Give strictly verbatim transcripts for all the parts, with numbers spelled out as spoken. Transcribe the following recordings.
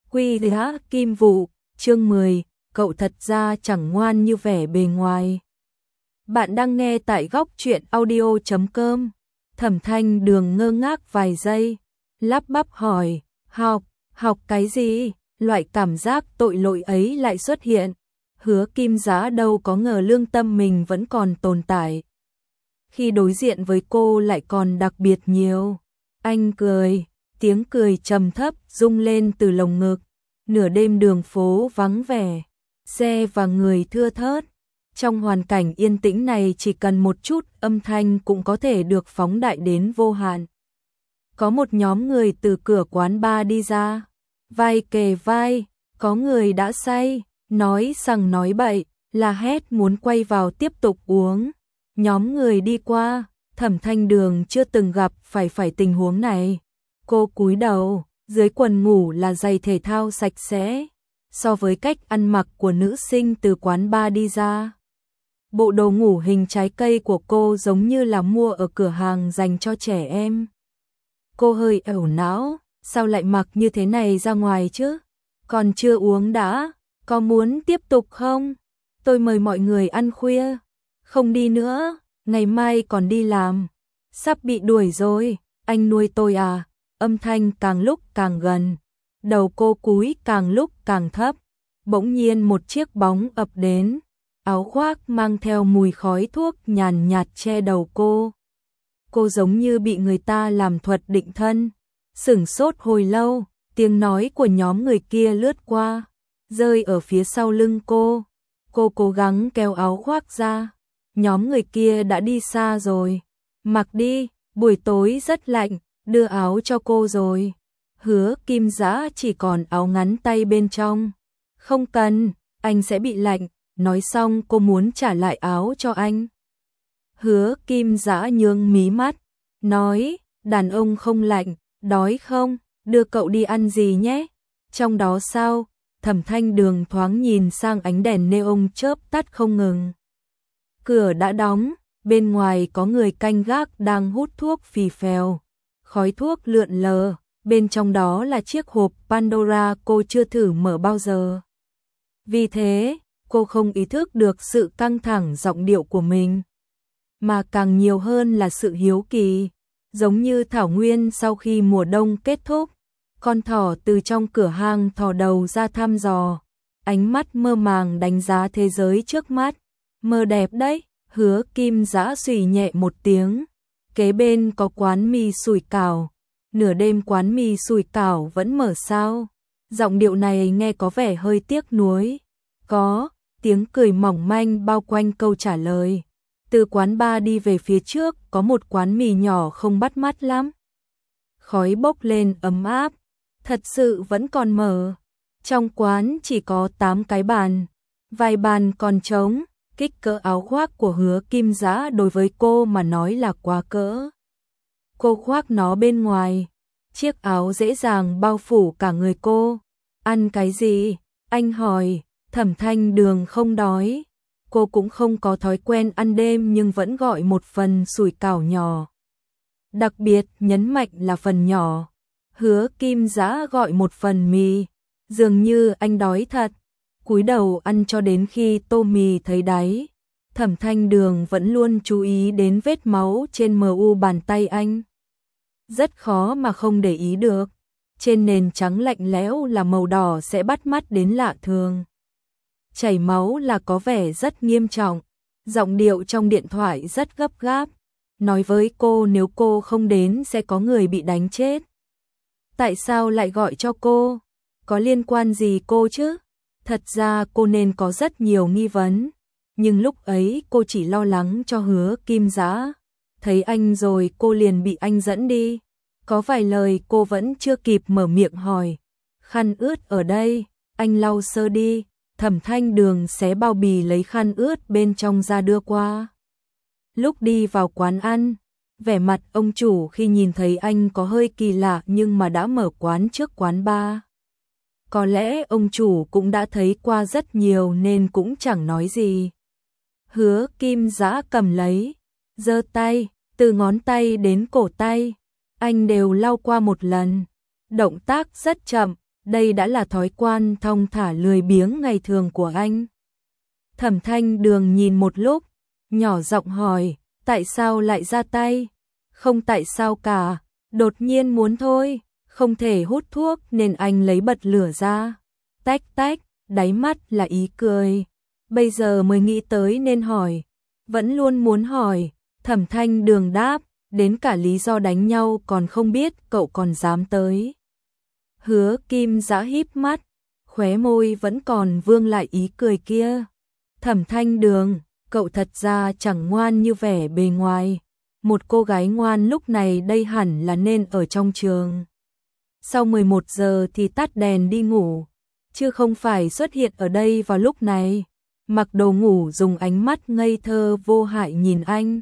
Quy Giá Kim Vụ, chương mười, cậu thật ra chẳng ngoan như vẻ bề ngoài. Bạn đang nghe tại góc truyện audio chấm com. Thẩm Thanh Đường ngơ ngác vài giây, lắp bắp hỏi, học, học cái gì? Loại cảm giác tội lỗi ấy lại xuất hiện. Hứa Kim Giá đâu có ngờ lương tâm mình vẫn còn tồn tại. Khi đối diện với cô lại còn đặc biệt nhiều. Anh cười, tiếng cười trầm thấp rung lên từ lồng ngực. Nửa đêm đường phố vắng vẻ, xe và người thưa thớt. Trong hoàn cảnh yên tĩnh này chỉ cần một chút âm thanh cũng có thể được phóng đại đến vô hạn. Có một nhóm người từ cửa quán bar đi ra, vai kề vai, có người đã say, nói sằng nói bậy, la hét muốn quay vào tiếp tục uống. Nhóm người đi qua, Thẩm Thanh Đường chưa từng gặp phải phải tình huống này. Cô cúi đầu, dưới quần ngủ là giày thể thao sạch sẽ, so với cách ăn mặc của nữ sinh từ quán bar đi ra. Bộ đồ ngủ hình trái cây của cô giống như là mua ở cửa hàng dành cho trẻ em. Cô hơi ẩu não, sao lại mặc như thế này ra ngoài chứ? Còn chưa uống đã, có muốn tiếp tục không? Tôi mời mọi người ăn khuya. Không đi nữa, ngày mai còn đi làm. Sắp bị đuổi rồi, anh nuôi tôi à? Âm thanh càng lúc càng gần, đầu cô cúi càng lúc càng thấp. Bỗng nhiên một chiếc bóng ập đến, áo khoác mang theo mùi khói thuốc nhàn nhạt che đầu cô. Cô giống như bị người ta làm thuật định thân, sửng sốt hồi lâu, tiếng nói của nhóm người kia lướt qua, rơi ở phía sau lưng cô. Cô cố gắng kéo áo khoác ra, nhóm người kia đã đi xa rồi. Mặc đi, buổi tối rất lạnh. Đưa áo cho cô rồi. Hứa Kim Giá chỉ còn áo ngắn tay bên trong. Không cần, anh sẽ bị lạnh. Nói xong cô muốn trả lại áo cho anh. Hứa Kim Giá nhướng mí mắt, nói, đàn ông không lạnh, đói không, đưa cậu đi ăn gì nhé. Trong đó sao? Thẩm Thanh Đường thoáng nhìn sang ánh đèn neon chớp tắt không ngừng. Cửa đã đóng, bên ngoài có người canh gác đang hút thuốc phì phèo. Khói thuốc lượn lờ, bên trong đó là chiếc hộp Pandora cô chưa thử mở bao giờ. Vì thế, cô không ý thức được sự căng thẳng giọng điệu của mình, mà càng nhiều hơn là sự hiếu kỳ, giống như thảo nguyên sau khi mùa đông kết thúc. Con thỏ từ trong cửa hang thò đầu ra thăm dò, ánh mắt mơ màng đánh giá thế giới trước mắt. Mơ đẹp đấy, Hứa Kim Giá xùy nhẹ một tiếng. Kế bên có quán mì sủi cảo, nửa đêm quán mì sủi cảo vẫn mở sao? Giọng điệu này nghe có vẻ hơi tiếc nuối. Có, tiếng cười mỏng manh bao quanh câu trả lời. Từ quán bar đi về phía trước có một quán mì nhỏ không bắt mắt lắm. Khói bốc lên ấm áp, thật sự vẫn còn mở. Trong quán chỉ có tám cái bàn, vài bàn còn trống. Kích cỡ áo khoác của Hứa Kim Giá đối với cô mà nói là quá cỡ. Cô khoác nó bên ngoài, chiếc áo dễ dàng bao phủ cả người cô. Ăn cái gì? Anh hỏi. Thẩm Thanh Đường không đói. Cô cũng không có thói quen ăn đêm nhưng vẫn gọi một phần sủi cảo nhỏ. Đặc biệt nhấn mạnh là phần nhỏ. Hứa Kim Giá gọi một phần mì. Dường như anh đói thật. Cúi đầu ăn cho đến khi tô mì thấy đáy. Thẩm Thanh Đường vẫn luôn chú ý đến vết máu trên mờ u bàn tay anh. Rất khó mà không để ý được. Trên nền trắng lạnh lẽo là màu đỏ sẽ bắt mắt đến lạ thường. Chảy máu là có vẻ rất nghiêm trọng. Giọng điệu trong điện thoại rất gấp gáp. Nói với cô nếu cô không đến sẽ có người bị đánh chết. Tại sao lại gọi cho cô? Có liên quan gì cô chứ? Thật ra cô nên có rất nhiều nghi vấn, nhưng lúc ấy cô chỉ lo lắng cho Hứa Kim Giá. Thấy anh rồi cô liền bị anh dẫn đi. Có vài lời cô vẫn chưa kịp mở miệng hỏi. Khăn ướt ở đây, anh lau sơ đi. Thẩm Thanh Đường xé bao bì lấy khăn ướt bên trong ra đưa qua. Lúc đi vào quán ăn, vẻ mặt ông chủ khi nhìn thấy anh có hơi kỳ lạ nhưng mà đã mở quán trước quán bar. Có lẽ ông chủ cũng đã thấy qua rất nhiều nên cũng chẳng nói gì. Hứa Kim Giá cầm lấy, giơ tay, từ ngón tay đến cổ tay, anh đều lau qua một lần. Động tác rất chậm, đây đã là thói quen thong thả lười biếng ngày thường của anh. Thẩm Thanh Đường nhìn một lúc, nhỏ giọng hỏi, tại sao lại ra tay? Không tại sao cả, đột nhiên muốn thôi, không thể hút thuốc nên anh lấy bật lửa ra. Tách tách, đáy mắt là ý cười. Bây giờ mới nghĩ tới nên hỏi, vẫn luôn muốn hỏi. Thẩm Thanh Đường đáp, đến cả lý do đánh nhau còn không biết cậu còn dám tới. Hứa Kim Dã híp mắt, khóe môi vẫn còn vương lại ý cười kia. Thẩm Thanh Đường, cậu thật ra chẳng ngoan như vẻ bề ngoài. Một cô gái ngoan lúc này đây hẳn là nên ở trong trường. Sau mười một giờ thì tắt đèn đi ngủ, chứ không phải xuất hiện ở đây vào lúc này. Mặc đồ ngủ dùng ánh mắt ngây thơ vô hại nhìn anh.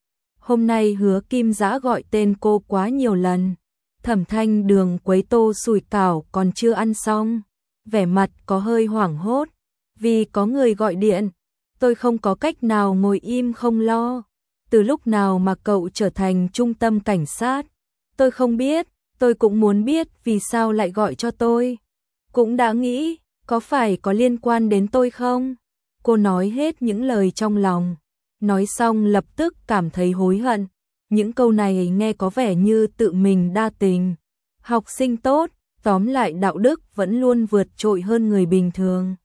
Hôm nay Hứa Kim Dã gọi tên cô quá nhiều lần. Thẩm Thanh Đường quấy tô sủi cảo còn chưa ăn xong, vẻ mặt có hơi hoảng hốt, vì có người gọi điện. Tôi không có cách nào ngồi im không lo. Từ lúc nào mà cậu trở thành trung tâm cảnh sát? Tôi không biết, tôi cũng muốn biết vì sao lại gọi cho tôi. Cũng đã nghĩ, có phải có liên quan đến tôi không? Cô nói hết những lời trong lòng. Nói xong lập tức cảm thấy hối hận. Những câu này nghe có vẻ như tự mình đa tình. Học sinh tốt, tóm lại đạo đức vẫn luôn vượt trội hơn người bình thường.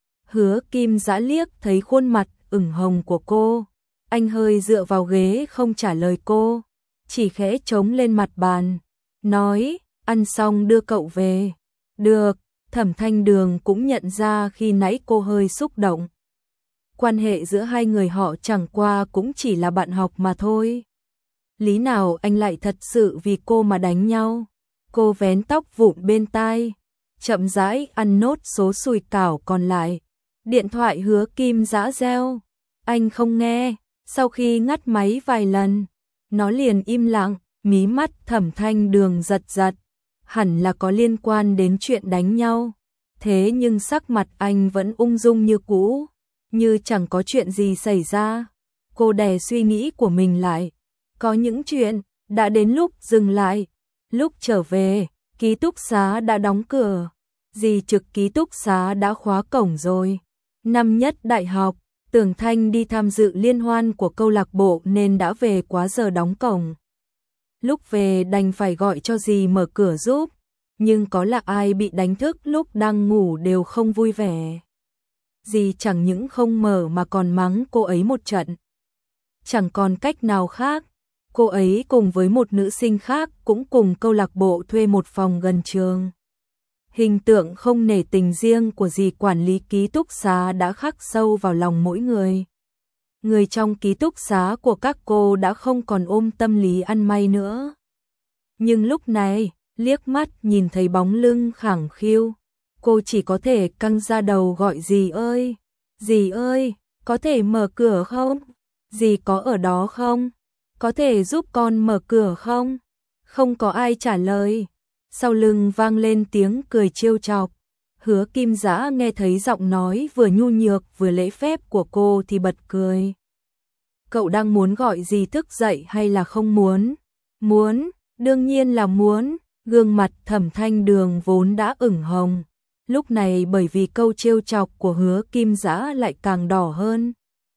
Hứa Kim Dã liếc thấy khuôn mặt ửng hồng của cô. Anh hơi dựa vào ghế không trả lời cô, chỉ khẽ trống lên mặt bàn. Nói, ăn xong đưa cậu về. Được, Thẩm Thanh Đường cũng nhận ra khi nãy cô hơi xúc động. Quan hệ giữa hai người họ chẳng qua cũng chỉ là bạn học mà thôi. Lý nào anh lại thật sự vì cô mà đánh nhau? Cô vén tóc vụn bên tai, chậm rãi ăn nốt số sủi cảo còn lại. Điện thoại Hứa Kim Dã reo, anh không nghe. Sau khi ngắt máy vài lần, nó liền im lặng. Mí mắt Thẩm Thanh Đường giật giật, hẳn là có liên quan đến chuyện đánh nhau. Thế nhưng sắc mặt anh vẫn ung dung như cũ, như chẳng có chuyện gì xảy ra. Cô đè suy nghĩ của mình lại. Có những chuyện, đã đến lúc dừng lại. Lúc trở về, ký túc xá đã đóng cửa. Dì trực ký túc xá đã khóa cổng rồi. Năm nhất đại học, Tưởng Thanh đi tham dự liên hoan của câu lạc bộ nên đã về quá giờ đóng cổng. Lúc về đành phải gọi cho dì mở cửa giúp, nhưng có là ai bị đánh thức lúc đang ngủ đều không vui vẻ. Dì chẳng những không mở mà còn mắng cô ấy một trận. Chẳng còn cách nào khác, cô ấy cùng với một nữ sinh khác cũng cùng câu lạc bộ thuê một phòng gần trường. Hình tượng không nể tình riêng của dì quản lý ký túc xá đã khắc sâu vào lòng mỗi người. Người trong ký túc xá của các cô đã không còn ôm tâm lý ăn may nữa. Nhưng lúc này, liếc mắt nhìn thấy bóng lưng khẳng khiu, cô chỉ có thể căng ra đầu gọi dì ơi. Dì ơi, có thể mở cửa không? Dì có ở đó không? Có thể giúp con mở cửa không? Không có ai trả lời. Sau lưng vang lên tiếng cười trêu chọc. Hứa Kim Dã nghe thấy giọng nói vừa nhu nhược vừa lễ phép của cô thì bật cười. Cậu đang muốn gọi dì thức dậy hay là không muốn? Muốn, đương nhiên là muốn. Gương mặt Thẩm Thanh Đường vốn đã ửng hồng, lúc này bởi vì câu trêu chọc của Hứa Kim Dã lại càng đỏ hơn.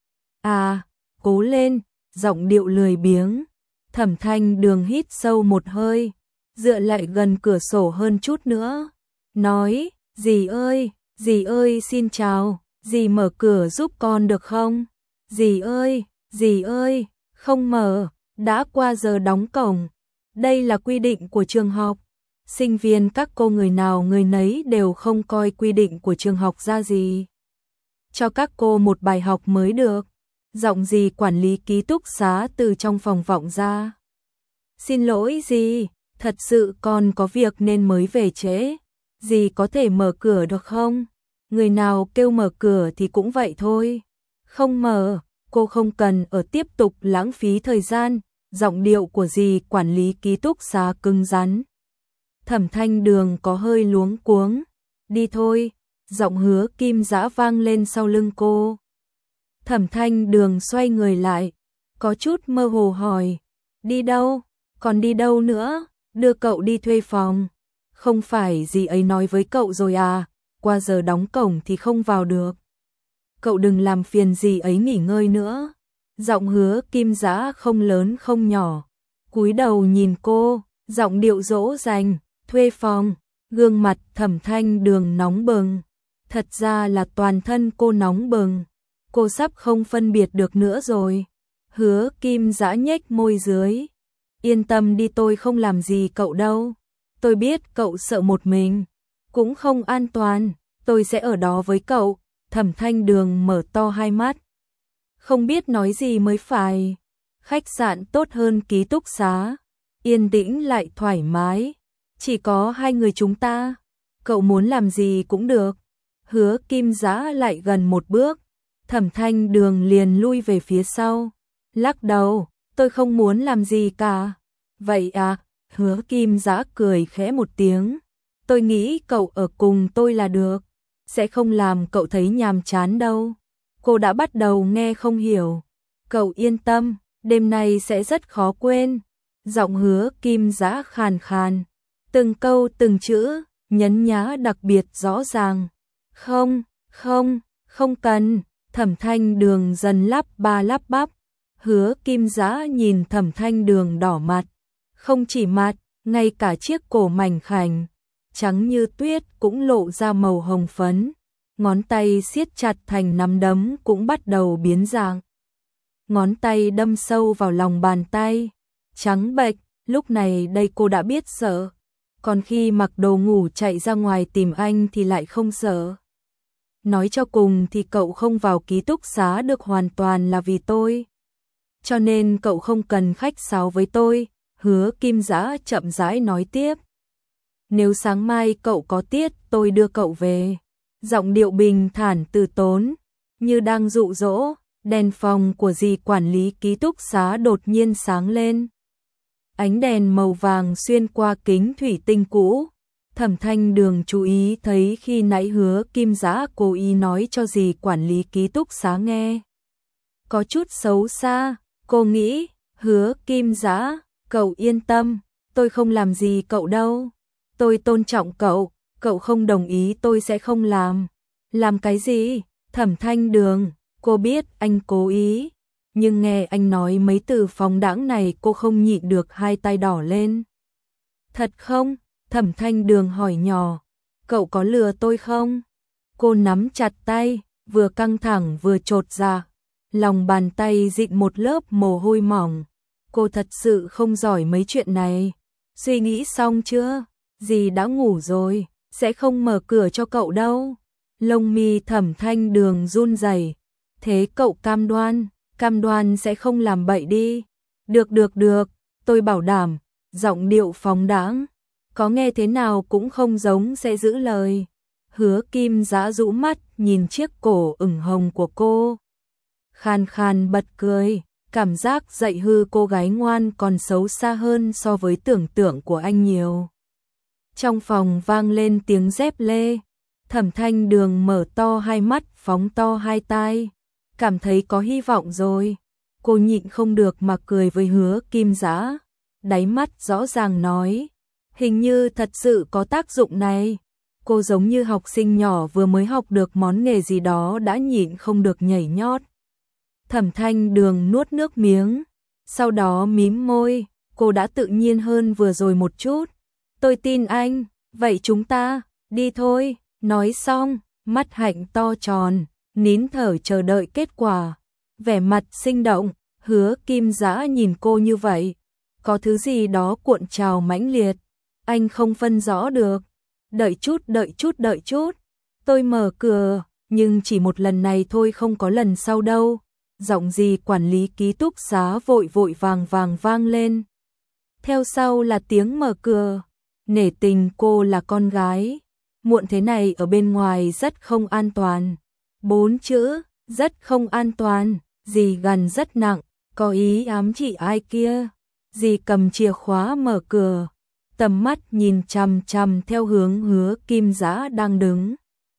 À, cố lên, giọng điệu lười biếng. Thẩm Thanh Đường hít sâu một hơi, dựa lại gần cửa sổ hơn chút nữa. Nói, dì ơi, dì ơi xin chào, dì mở cửa giúp con được không? Dì ơi, dì ơi, không mở, đã qua giờ đóng cổng. Đây là quy định của trường học. Sinh viên các cô người nào người nấy đều không coi quy định của trường học ra gì. Cho các cô một bài học mới được. Giọng dì quản lý ký túc xá từ trong phòng vọng ra. Xin lỗi dì, thật sự con có việc nên mới về trễ. Dì có thể mở cửa được không? Người nào kêu mở cửa thì cũng vậy thôi. Không mở, cô không cần ở tiếp tục lãng phí thời gian. Giọng điệu của dì quản lý ký túc xá cứng rắn. Thẩm Thanh Đường có hơi luống cuống. Đi thôi, giọng Hứa Kim Dã vang lên sau lưng cô. Thẩm Thanh Đường xoay người lại, có chút mơ hồ hỏi. Đi đâu? Còn đi đâu nữa? Đưa cậu đi thuê phòng. Không phải dì ấy nói với cậu rồi à, qua giờ đóng cổng thì không vào được. Cậu đừng làm phiền dì ấy nghỉ ngơi nữa. Giọng Hứa Kim Dã không lớn không nhỏ, cúi đầu nhìn cô, giọng điệu dỗ dành, thuê phòng, gương mặt Thẩm Thanh Đường nóng bừng. Thật ra là toàn thân cô nóng bừng, cô sắp không phân biệt được nữa rồi. Hứa Kim Dã nhếch môi dưới. Yên tâm đi, tôi không làm gì cậu đâu. Tôi biết cậu sợ một mình, cũng không an toàn, tôi sẽ ở đó với cậu. Thẩm Thanh Đường mở to hai mắt, không biết nói gì mới phải. Khách sạn tốt hơn ký túc xá, yên tĩnh lại thoải mái, chỉ có hai người chúng ta, cậu muốn làm gì cũng được. Hứa Kim Dã lại gần một bước, Thẩm Thanh Đường liền lui về phía sau, lắc đầu, tôi không muốn làm gì cả. Vậy à? Hứa Kim Dã cười khẽ một tiếng, tôi nghĩ cậu ở cùng tôi là được, sẽ không làm cậu thấy nhàm chán đâu. Cô đã bắt đầu nghe không hiểu. Cậu yên tâm, đêm nay sẽ rất khó quên. Giọng Hứa Kim Dã khàn khàn, từng câu từng chữ, nhấn nhá đặc biệt rõ ràng. Không, không, không cần. Thẩm Thanh Đường dần lắp ba lắp bắp. Hứa Kim Dã nhìn Thẩm Thanh Đường đỏ mặt. Không chỉ mặt, ngay cả chiếc cổ mảnh khảnh, trắng như tuyết cũng lộ ra màu hồng phấn. Ngón tay siết chặt thành nắm đấm cũng bắt đầu biến dạng. Ngón tay đâm sâu vào lòng bàn tay, trắng bệch, lúc này đây cô đã biết sợ. Còn khi mặc đồ ngủ chạy ra ngoài tìm anh thì lại không sợ. Nói cho cùng thì cậu không vào ký túc xá được hoàn toàn là vì tôi. Cho nên cậu không cần khách sáo với tôi. Hứa Kim Dã chậm rãi nói tiếp. Nếu sáng mai cậu có tiết tôi đưa cậu về. Giọng điệu bình thản từ tốn, như đang dụ dỗ. Đèn phòng của dì quản lý ký túc xá đột nhiên sáng lên. Ánh đèn màu vàng xuyên qua kính thủy tinh cũ. Thẩm Thanh Đường chú ý thấy khi nãy Hứa Kim Dã cố ý nói cho dì quản lý ký túc xá nghe. Có chút xấu xa, cô nghĩ, Hứa Kim Dã, cậu yên tâm, tôi không làm gì cậu đâu. Tôi tôn trọng cậu, cậu không đồng ý tôi sẽ không làm. Làm cái gì? Thẩm Thanh Đường, cô biết anh cố ý, nhưng nghe anh nói mấy từ phóng đãng này cô không nhịn được hai tay đỏ lên. Thật không? Thẩm Thanh Đường hỏi nhỏ, cậu có lừa tôi không? Cô nắm chặt tay, vừa căng thẳng vừa chột dạ, lòng bàn tay dịn một lớp mồ hôi mỏng. Cô thật sự không giỏi mấy chuyện này. Suy nghĩ xong chưa? Dì đã ngủ rồi, sẽ không mở cửa cho cậu đâu. Lông mi Thẩm Thanh Đường run rẩy. Thế cậu cam đoan, cam đoan sẽ không làm bậy đi. Được được được, tôi bảo đảm. Giọng điệu phóng đãng, có nghe thế nào cũng không giống sẽ giữ lời. Hứa Kim Dã rũ mắt nhìn chiếc cổ ửng hồng của cô, khàn khàn bật cười. Cảm giác dạy hư cô gái ngoan còn xấu xa hơn so với tưởng tượng của anh nhiều. Trong phòng vang lên tiếng dép lê. Thẩm Thanh Đường mở to hai mắt, phóng to hai tai, cảm thấy có hy vọng rồi. Cô nhịn không được mà cười với Hứa Kim Dã, đáy mắt rõ ràng nói, hình như thật sự có tác dụng này. Cô giống như học sinh nhỏ vừa mới học được món nghề gì đó đã nhịn không được nhảy nhót. Thẩm Thanh Đường nuốt nước miếng, sau đó mím môi, cô đã tự nhiên hơn vừa rồi một chút. Tôi tin anh, vậy chúng ta, đi thôi. Nói xong, mắt hạnh to tròn, nín thở chờ đợi kết quả. Vẻ mặt sinh động, Hứa Kim Dã nhìn cô như vậy, có thứ gì đó cuộn trào mãnh liệt. Anh không phân rõ được. Đợi chút, đợi chút, đợi chút. Tôi mở cửa, nhưng chỉ một lần này thôi, không có lần sau đâu. Giọng dì quản lý ký túc xá vội vội vàng vàng vang lên. Theo sau là tiếng mở cửa. Nể tình cô là con gái, muộn thế này ở bên ngoài rất không an toàn. Bốn chữ, rất không an toàn. Dì gằn rất nặng, có ý ám chỉ ai kia. Dì cầm chìa khóa mở cửa, tầm mắt nhìn chằm chằm theo hướng Hứa Kim Dã đang đứng.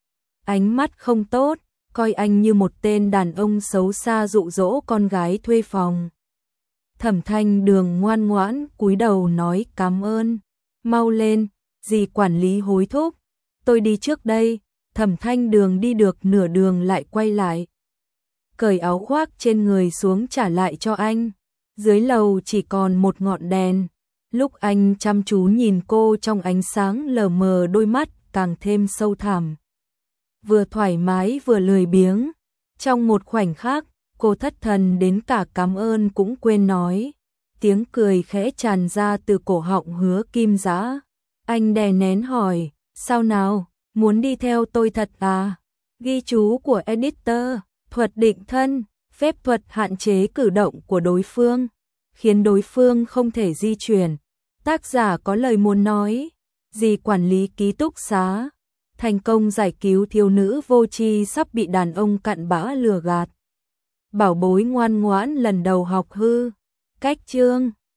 Ánh mắt không tốt, coi anh như một tên đàn ông xấu xa dụ dỗ con gái thuê phòng. Thẩm Thanh Đường ngoan ngoãn cúi đầu nói cảm ơn. Mau lên, dì quản lý hối thúc. Tôi đi trước đây. Thẩm Thanh Đường đi được nửa đường lại quay lại. Cởi áo khoác trên người xuống trả lại cho anh. Dưới lầu chỉ còn một ngọn đèn. Lúc anh chăm chú nhìn cô trong ánh sáng lờ mờ, đôi mắt càng thêm sâu thẳm. Vừa thoải mái vừa lười biếng. Trong một khoảnh khắc, cô thất thần đến cả cảm ơn cũng quên nói. Tiếng cười khẽ tràn ra từ cổ họng Hứa Kim Dã. Anh đè nén hỏi, sao nào, muốn đi theo tôi thật à? Ghi chú của editor, thuật định thân, phép thuật hạn chế cử động của đối phương, khiến đối phương không thể di chuyển. Tác giả có lời muốn nói, dì quản lý ký túc xá, thành công giải cứu thiếu nữ vô tri sắp bị đàn ông cặn bã lừa gạt. Bảo bối ngoan ngoãn lần đầu học hư, cách chương.